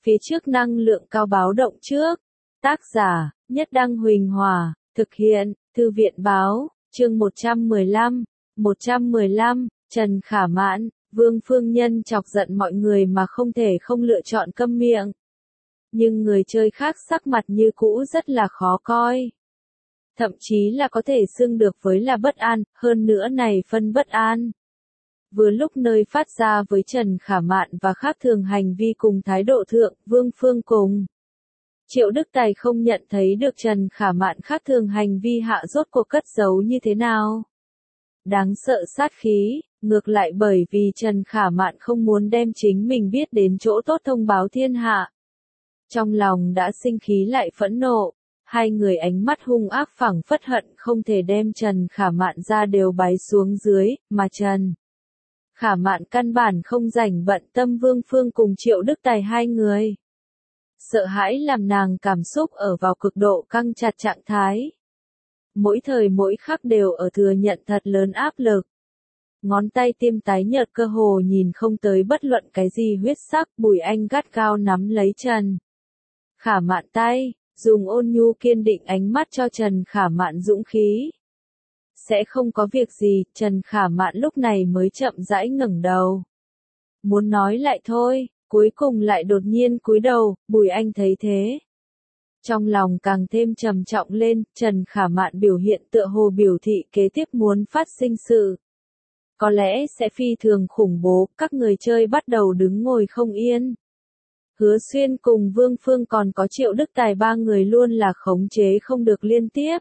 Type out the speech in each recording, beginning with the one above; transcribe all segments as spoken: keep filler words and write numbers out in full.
Phía trước năng lượng cao báo động trước. Tác giả, Nhất Đăng Huỳnh Hòa, thực hiện, Thư viện Báo, chương một trăm mười lăm, một trăm mười lăm, Trần Khả Mạn, Vương Phương Nhân chọc giận mọi người mà không thể không lựa chọn câm miệng. Nhưng người chơi khác sắc mặt như cũ rất là khó coi. Thậm chí là có thể xưng được với là bất an, hơn nữa này phân bất an. Vừa lúc nơi phát ra với Trần Khả Mạn và khác thường hành vi cùng thái độ thượng, Vương Phương cùng. Triệu Đức Tài không nhận thấy được Trần Khả Mạn khác thường hành vi hạ rốt cuộc cất giấu như thế nào. Đáng sợ sát khí, ngược lại bởi vì Trần Khả Mạn không muốn đem chính mình biết đến chỗ tốt thông báo thiên hạ. Trong lòng đã sinh khí lại phẫn nộ, hai người ánh mắt hung ác phảng phất hận không thể đem Trần Khả Mạn ra đều bái xuống dưới, mà Trần Khả Mạn căn bản không rảnh bận tâm Vương Phương cùng Triệu Đức Tài hai người. Sợ hãi làm nàng cảm xúc ở vào cực độ căng chặt trạng thái. Mỗi thời mỗi khắc đều ở thừa nhận thật lớn áp lực. Ngón tay tiêm tái nhợt cơ hồ nhìn không tới bất luận cái gì huyết sắc, Bùi Anh gắt gao nắm lấy Trần Khả Mạn tay, dùng ôn nhu kiên định ánh mắt cho Trần Khả Mạn dũng khí. Sẽ không có việc gì, Trần Khả Mạn lúc này mới chậm rãi ngẩng đầu. Muốn nói lại thôi, cuối cùng lại đột nhiên cúi đầu, Bùi Anh thấy thế. Trong lòng càng thêm trầm trọng lên, Trần Khả Mạn biểu hiện tựa hồ biểu thị kế tiếp muốn phát sinh sự. Có lẽ sẽ phi thường khủng bố, các người chơi bắt đầu đứng ngồi không yên. Hứa Xuyên cùng Vương Phương còn có Triệu Đức Tài ba người luôn là khống chế không được liên tiếp.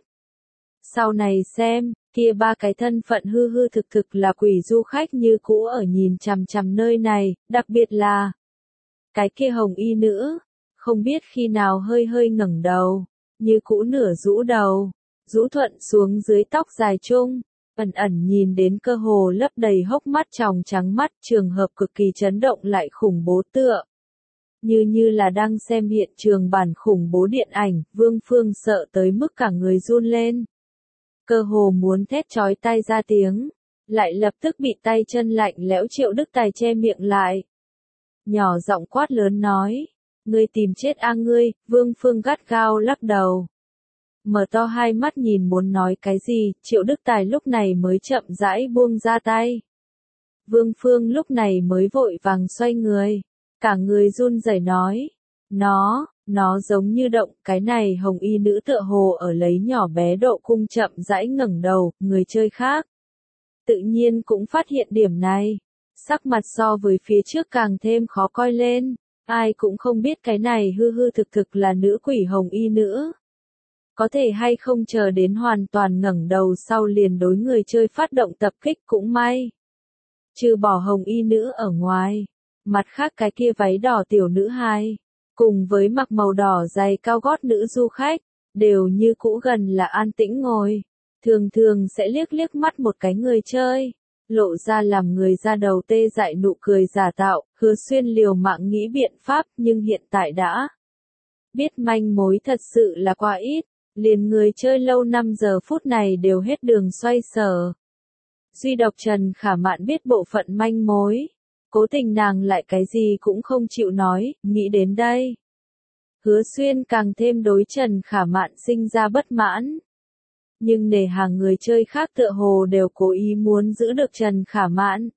Sau này xem, kia ba cái thân phận hư hư thực thực là quỷ du khách như cũ ở nhìn chằm chằm nơi này, đặc biệt là cái kia hồng y nữ, không biết khi nào hơi hơi ngẩng đầu, như cũ nửa rũ đầu, rũ thuận xuống dưới tóc dài chung, ẩn ẩn nhìn đến cơ hồ lấp đầy hốc mắt tròng trắng mắt, trường hợp cực kỳ chấn động lại khủng bố tựa. Như như là đang xem hiện trường bản khủng bố điện ảnh, Vương Phương sợ tới mức cả người run lên. Cơ hồ muốn thét chói tai ra tiếng, lại lập tức bị tay chân lạnh lẽo Triệu Đức Tài che miệng lại. Nhỏ giọng quát lớn nói, ngươi tìm chết a ngươi, Vương Phương gắt gao lắc đầu. Mở to hai mắt nhìn muốn nói cái gì, Triệu Đức Tài lúc này mới chậm rãi buông ra tay. Vương Phương lúc này mới vội vàng xoay người, cả người run rẩy nói, nó, nó giống như động, cái này hồng y nữ tựa hồ ở lấy nhỏ bé độ cung chậm rãi ngẩng đầu, người chơi khác. Tự nhiên cũng phát hiện điểm này, sắc mặt so với phía trước càng thêm khó coi lên, ai cũng không biết cái này hư hư thực thực là nữ quỷ hồng y nữ. Có thể hay không chờ đến hoàn toàn ngẩng đầu sau liền đối người chơi phát động tập kích cũng may. Trừ bỏ hồng y nữ ở ngoài, mặt khác cái kia váy đỏ tiểu nữ hai, cùng với mặc màu đỏ giày cao gót nữ du khách, đều như cũ gần là an tĩnh ngồi, thường thường sẽ liếc liếc mắt một cái người chơi, lộ ra làm người ra đầu tê dại nụ cười giả tạo, Hứa Xuyên liều mạng nghĩ biện pháp nhưng hiện tại đã biết manh mối thật sự là quá ít, liền người chơi lâu năm giờ phút này đều hết đường xoay sở. Duy độc Trần Khả Mạn biết bộ phận manh mối. Cố tình nàng lại cái gì cũng không chịu nói, nghĩ đến đây. Hứa Xuyên càng thêm đối Trần Khả Mạn sinh ra bất mãn. Nhưng nể hàng người chơi khác tựa hồ đều cố ý muốn giữ được Trần Khả Mạn.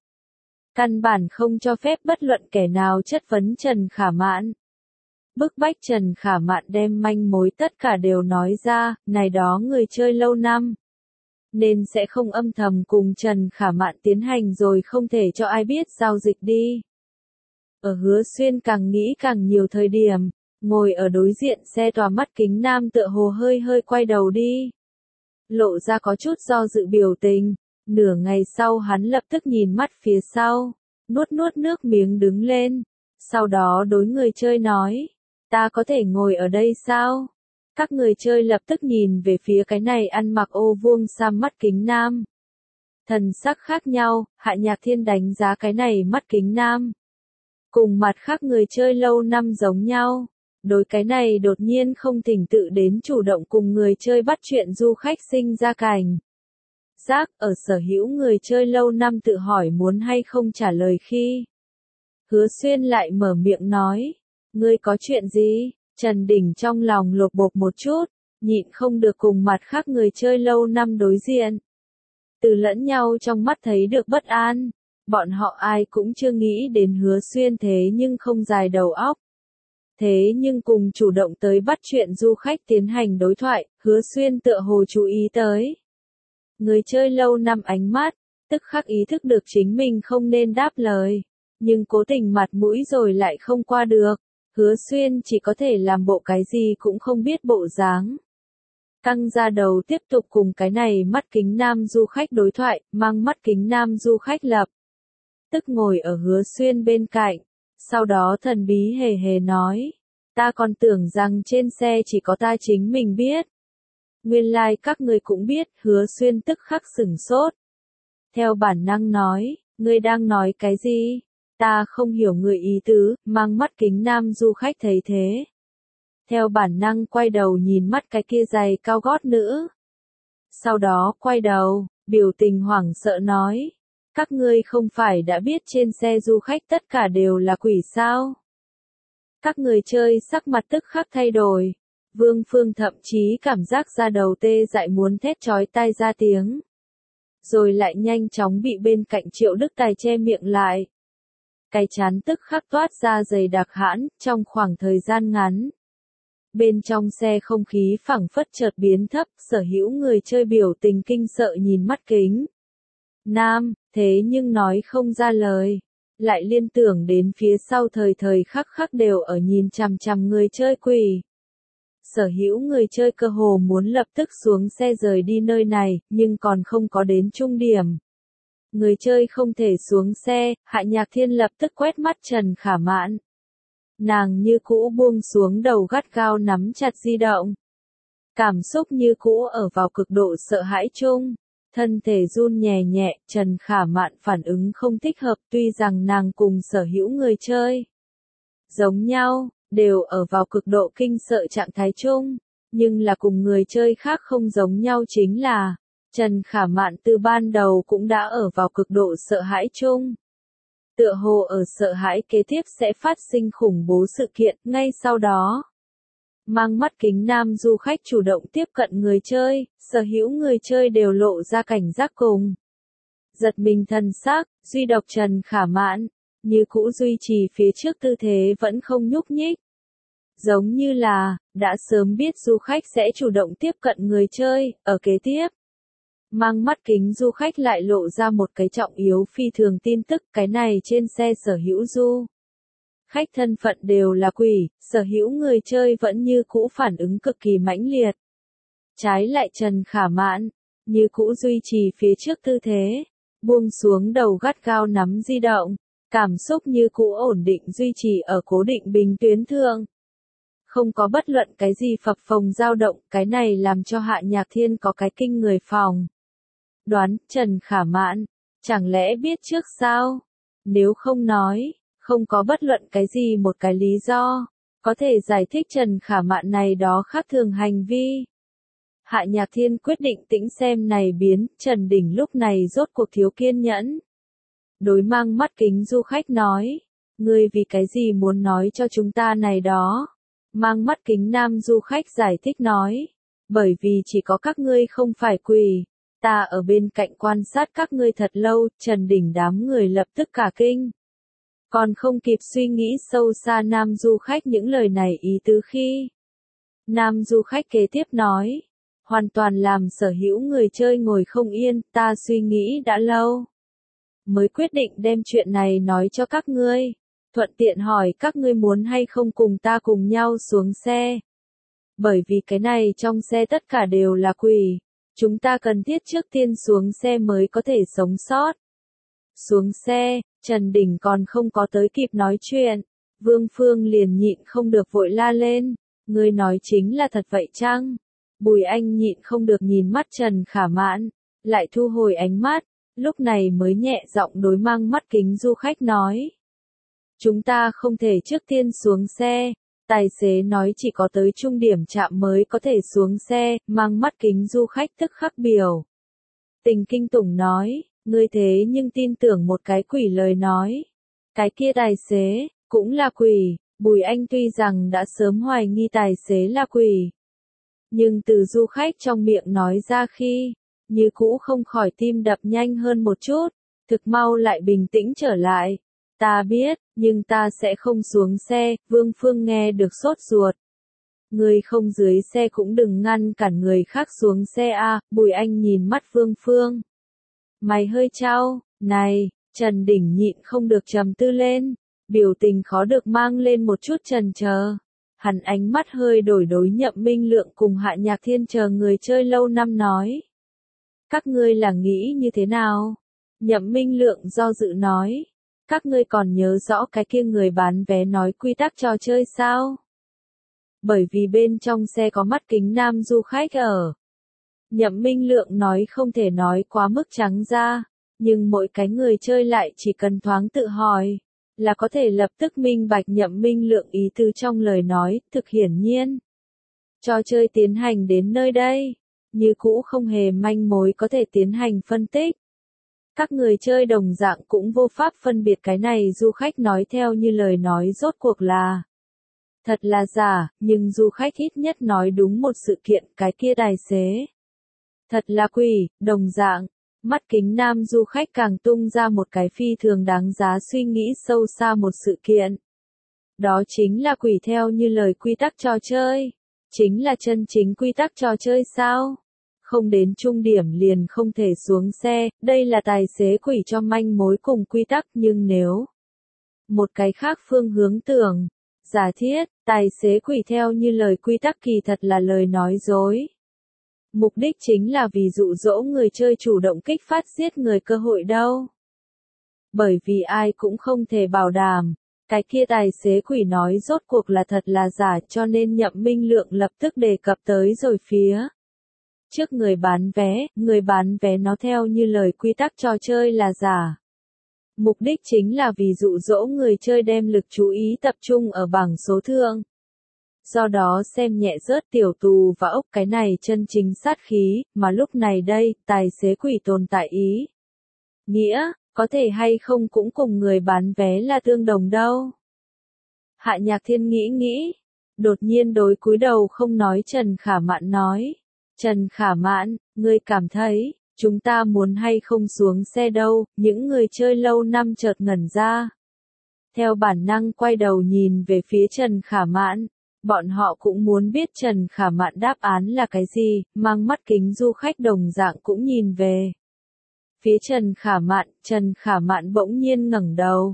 Căn bản không cho phép bất luận kẻ nào chất vấn Trần Khả Mạn. Bức bách Trần Khả Mạn đem manh mối tất cả đều nói ra, này đó người chơi lâu năm. Nên sẽ không âm thầm cùng Trần Khả Mạn tiến hành rồi không thể cho ai biết giao dịch đi. Ở Hứa Xuyên càng nghĩ càng nhiều thời điểm, ngồi ở đối diện xe tòa mắt kính nam tựa hồ hơi hơi quay đầu đi. Lộ ra có chút do dự biểu tình, nửa ngày sau hắn lập tức nhìn mắt phía sau, nuốt nuốt nước miếng đứng lên, sau đó đối người chơi nói, ta có thể ngồi ở đây sao? Các người chơi lập tức nhìn về phía cái này ăn mặc ô vuông sam mắt kính nam. Thần sắc khác nhau, Hạ Nhạc Thiên đánh giá cái này mắt kính nam. Cùng mặt khác người chơi lâu năm giống nhau. Đối cái này đột nhiên không thỉnh tự đến chủ động cùng người chơi bắt chuyện du khách sinh ra cảnh. Giác ở sở hữu người chơi lâu năm tự hỏi muốn hay không trả lời khi. Hứa Xuyên lại mở miệng nói. Ngươi có chuyện gì? Trần Đình trong lòng lột bột một chút, nhịn không được cùng mặt khác người chơi lâu năm đối diện. Từ lẫn nhau trong mắt thấy được bất an, bọn họ ai cũng chưa nghĩ đến Hứa Xuyên thế nhưng không dài đầu óc. Thế nhưng cùng chủ động tới bắt chuyện du khách tiến hành đối thoại, Hứa Xuyên tựa hồ chú ý tới. Người chơi lâu năm ánh mắt, tức khắc ý thức được chính mình không nên đáp lời, nhưng cố tình mặt mũi rồi lại không qua được. Hứa Xuyên chỉ có thể làm bộ cái gì cũng không biết bộ dáng. Căng ra đầu tiếp tục cùng cái này mắt kính nam du khách đối thoại, mang mắt kính nam du khách lập. Tức ngồi ở Hứa Xuyên bên cạnh, sau đó thần bí hề hề nói, ta còn tưởng rằng trên xe chỉ có ta chính mình biết. Nguyên lai like các người cũng biết. Hứa Xuyên tức khắc sửng sốt. Theo bản năng nói, ngươi đang nói cái gì? Ta không hiểu người ý tứ, mang mắt kính nam du khách thấy thế. Theo bản năng quay đầu nhìn mắt cái kia giày cao gót nữ. Sau đó quay đầu, biểu tình hoảng sợ nói. Các ngươi không phải đã biết trên xe du khách tất cả đều là quỷ sao? Các người chơi sắc mặt tức khắc thay đổi. Vương Phương thậm chí cảm giác da đầu tê dại muốn thét chói tai ra tiếng. Rồi lại nhanh chóng bị bên cạnh Triệu Đức Tài che miệng lại. Cái chán tức khắc toát ra dày đặc hãn, trong khoảng thời gian ngắn. Bên trong xe không khí phảng phất chợt biến thấp, sở hữu người chơi biểu tình kinh sợ nhìn mắt kính nam, thế nhưng nói không ra lời. Lại liên tưởng đến phía sau thời thời khắc khắc đều ở nhìn chằm chằm người chơi quỷ. Sở hữu người chơi cơ hồ muốn lập tức xuống xe rời đi nơi này, nhưng còn không có đến trung điểm. Người chơi không thể xuống xe, Hạ Nhạc Thiên lập tức quét mắt Trần Khả Mạn. Nàng như cũ buông xuống đầu gắt gao nắm chặt di động. Cảm xúc như cũ ở vào cực độ sợ hãi chung. Thân thể run nhẹ nhẹ, Trần Khả Mạn phản ứng không thích hợp tuy rằng nàng cùng sở hữu người chơi. Giống nhau, đều ở vào cực độ kinh sợ trạng thái chung, nhưng là cùng người chơi khác không giống nhau chính là, Trần Khả Mạn từ ban đầu cũng đã ở vào cực độ sợ hãi chung. Tựa hồ ở sợ hãi kế tiếp sẽ phát sinh khủng bố sự kiện, ngay sau đó. Mang mắt kính nam du khách chủ động tiếp cận người chơi, sở hữu người chơi đều lộ ra cảnh giác cùng. Giật mình thần sắc, duy độc Trần Khả Mạn, như cũ duy trì phía trước tư thế vẫn không nhúc nhích. Giống như là, đã sớm biết du khách sẽ chủ động tiếp cận người chơi, ở kế tiếp. Mang mắt kính du khách lại lộ ra một cái trọng yếu phi thường tin tức, cái này trên xe sở hữu du. Khách thân phận đều là quỷ, sở hữu người chơi vẫn như cũ phản ứng cực kỳ mãnh liệt. Trái lại Trần Khả Mạn, như cũ duy trì phía trước tư thế, buông xuống đầu gắt gao nắm di động, cảm xúc như cũ ổn định duy trì ở cố định bình tuyến thượng. Không có bất luận cái gì phập phồng dao động, cái này làm cho Hạ Nhạc Thiên có cái kinh người phòng. Đoán, Trần Khả Mạn, chẳng lẽ biết trước sao? Nếu không nói, không có bất luận cái gì một cái lý do, có thể giải thích Trần Khả Mạn này đó khác thường hành vi. Hạ Nhạc Thiên quyết định tĩnh xem này biến, Trần Đình lúc này rốt cuộc thiếu kiên nhẫn. Đối mang mắt kính du khách nói, ngươi vì cái gì muốn nói cho chúng ta này đó? Mang mắt kính nam du khách giải thích nói, bởi vì chỉ có các ngươi không phải quỷ, ta ở bên cạnh quan sát các ngươi thật lâu, Trần Đình đám người lập tức cả kinh. Còn không kịp suy nghĩ sâu xa nam du khách những lời này ý tứ khi. Nam du khách kế tiếp nói, hoàn toàn làm sở hữu người chơi ngồi không yên, ta suy nghĩ đã lâu. Mới quyết định đem chuyện này nói cho các ngươi, thuận tiện hỏi các ngươi muốn hay không cùng ta cùng nhau xuống xe. Bởi vì cái này trong xe tất cả đều là quỷ, chúng ta cần thiết trước tiên xuống xe mới có thể sống sót. Xuống xe, Trần Đình còn không có tới kịp nói chuyện, Vương Phương liền nhịn không được vội la lên, ngươi nói chính là thật vậy chăng? Bùi Anh nhịn không được nhìn mắt Trần Khả Mạn, lại thu hồi ánh mắt, lúc này mới nhẹ giọng đối mang mắt kính du khách nói. Chúng ta không thể trước tiên xuống xe, tài xế nói chỉ có tới trung điểm trạm mới có thể xuống xe, mang mắt kính du khách tức khắc biểu. Tình kinh tủng nói, ngươi thế nhưng tin tưởng một cái quỷ lời nói. Cái kia tài xế, cũng là quỷ, Bùi Anh tuy rằng đã sớm hoài nghi tài xế là quỷ, nhưng từ du khách trong miệng nói ra khi, như cũ không khỏi tim đập nhanh hơn một chút, thực mau lại bình tĩnh trở lại. Ta biết, nhưng ta sẽ không xuống xe, Vương Phương nghe được sốt ruột. Người không dưới xe cũng đừng ngăn cản người khác xuống xe a. À, Bùi Anh nhìn mắt Vương Phương. Mày hơi trao, này, Trần Đỉnh nhịn không được trầm tư lên, biểu tình khó được mang lên một chút chần chờ. Hắn ánh mắt hơi đổi đối Nhậm Minh Lượng cùng Hạ Nhạc Thiên chờ người chơi lâu năm nói. Các ngươi là nghĩ như thế nào? Nhậm Minh Lượng do dự nói. Các ngươi còn nhớ rõ cái kia người bán vé nói quy tắc trò chơi sao? Bởi vì bên trong xe có mắt kính nam du khách ở. Nhậm Minh Lượng nói không thể nói quá mức trắng ra, nhưng mỗi cái người chơi lại chỉ cần thoáng tự hỏi, là có thể lập tức minh bạch Nhậm Minh Lượng ý tứ trong lời nói, thực hiển nhiên. Trò chơi tiến hành đến nơi đây, như cũ không hề manh mối có thể tiến hành phân tích. Các người chơi đồng dạng cũng vô pháp phân biệt cái này du khách nói theo như lời nói rốt cuộc là thật là giả, nhưng du khách ít nhất nói đúng một sự kiện, cái kia tài xế thật là quỷ. Đồng dạng, mắt kính nam du khách càng tung ra một cái phi thường đáng giá suy nghĩ sâu xa một sự kiện. Đó chính là quỷ theo như lời quy tắc trò chơi. Chính là chân chính quy tắc trò chơi sao? Không đến trung điểm liền không thể xuống xe, đây là tài xế quỷ cho manh mối cùng quy tắc, nhưng nếu một cái khác phương hướng tưởng, giả thiết, tài xế quỷ theo như lời quy tắc kỳ thật là lời nói dối. Mục đích chính là vì dụ dỗ người chơi chủ động kích phát giết người cơ hội đâu. Bởi vì ai cũng không thể bảo đảm, cái kia tài xế quỷ nói rốt cuộc là thật là giả, cho nên Nhậm Minh Lượng lập tức đề cập tới rồi phía trước người bán vé, người bán vé nó theo như lời quy tắc trò chơi là giả. Mục đích chính là vì dụ dỗ người chơi đem lực chú ý tập trung ở bảng số thượng. Do đó xem nhẹ rớt tiểu tù và ốc cái này chân chính sát khí, mà lúc này đây, tài xế quỷ tồn tại ý. Nghĩa, có thể hay không cũng cùng người bán vé là tương đồng đâu. Hạ Nhạc Thiên nghĩ nghĩ, đột nhiên đối cúi đầu không nói Trần Khả Mạn nói. Trần Khả Mạn, ngươi cảm thấy, chúng ta muốn hay không xuống xe đâu, những người chơi lâu năm chợt ngẩn ra. Theo bản năng quay đầu nhìn về phía Trần Khả Mạn, bọn họ cũng muốn biết Trần Khả Mạn đáp án là cái gì, mang mắt kính du khách đồng dạng cũng nhìn về. Phía Trần Khả Mạn, Trần Khả Mạn bỗng nhiên ngẩng đầu.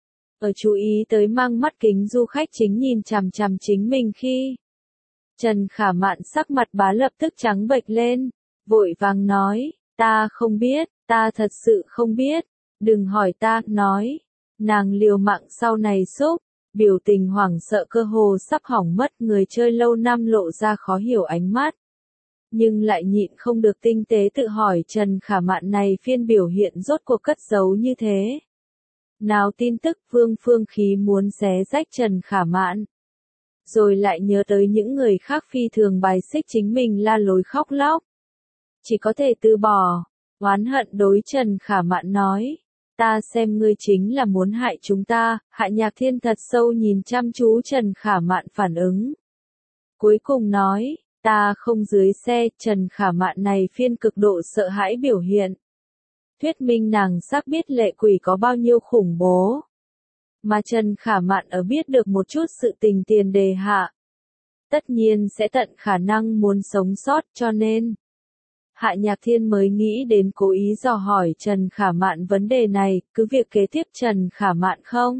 Ở chú ý tới mang mắt kính du khách chính nhìn chằm chằm chính mình khi. Trần Khả Mạn sắc mặt bá lập tức trắng bệch lên, vội vàng nói, ta không biết, ta thật sự không biết, đừng hỏi ta, nói. Nàng liều mạng sau này xúc, biểu tình hoảng sợ cơ hồ sắp hỏng mất, người chơi lâu năm lộ ra khó hiểu ánh mắt. Nhưng lại nhịn không được tinh tế tự hỏi Trần Khả Mạn này phiên biểu hiện rốt cuộc cất giấu như thế. Nào tin tức Vương Phương khí muốn xé rách Trần Khả Mạn. Rồi lại nhớ tới những người khác phi thường bài xích chính mình la lối khóc lóc. Chỉ có thể từ bỏ, oán hận đối Trần Khả Mạn nói. Ta xem ngươi chính là muốn hại chúng ta. Hạ Nhạc Thiên thật sâu nhìn chăm chú Trần Khả Mạn phản ứng. Cuối cùng nói, ta không dưới xe. Trần Khả Mạn này phiên cực độ sợ hãi biểu hiện. Thuyết minh nàng xác biết lệ quỷ có bao nhiêu khủng bố. Mà Trần Khả Mạn ở biết được một chút sự tình tiền đề hạ. Tất nhiên sẽ tận khả năng muốn sống sót, cho nên Hạ Nhạc Thiên mới nghĩ đến cố ý dò hỏi Trần Khả Mạn vấn đề này, cứ việc kế tiếp Trần Khả Mạn không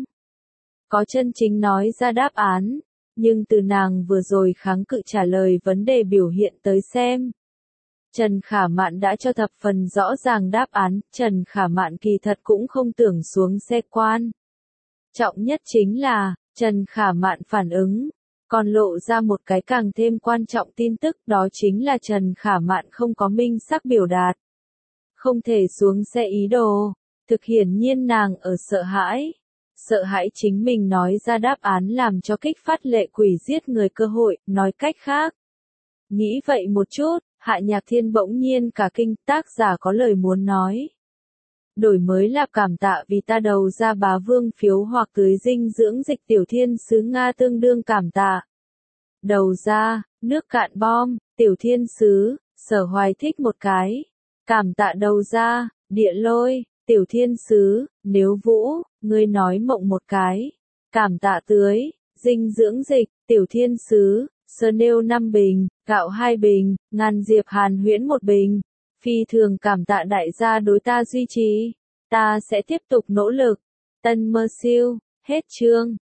có chân chính nói ra đáp án, nhưng từ nàng vừa rồi kháng cự trả lời vấn đề biểu hiện tới xem. Trần Khả Mạn đã cho thập phần rõ ràng đáp án, Trần Khả Mạn kỳ thật cũng không tưởng xuống xe quan. Trọng nhất chính là, Trần Khả Mạn phản ứng, còn lộ ra một cái càng thêm quan trọng tin tức, đó chính là Trần Khả Mạn không có minh xác biểu đạt. Không thể xuống xe ý đồ, thực hiển nhiên nàng ở sợ hãi. Sợ hãi chính mình nói ra đáp án làm cho kích phát lệ quỷ giết người cơ hội, nói cách khác. Nghĩ vậy một chút, Hạ Nhạc Thiên bỗng nhiên cả kinh, tác giả có lời muốn nói. Đổi mới lạp cảm tạ vì ta đầu ra bá vương phiếu hoặc tưới dinh dưỡng dịch tiểu thiên sứ Nga tương đương cảm tạ. Đầu ra, nước cạn bom, tiểu thiên sứ, sở hoài thích một cái. Cảm tạ đầu ra, địa lôi, tiểu thiên sứ, nếu vũ, ngươi nói mộng một cái. Cảm tạ tưới, dinh dưỡng dịch, tiểu thiên sứ, sơ nêu năm bình, gạo hai bình, ngàn diệp hàn huyễn một bình. Phi thường cảm tạ đại gia đối ta duy trì. Ta sẽ tiếp tục nỗ lực. Tân mơ siêu, hết chương.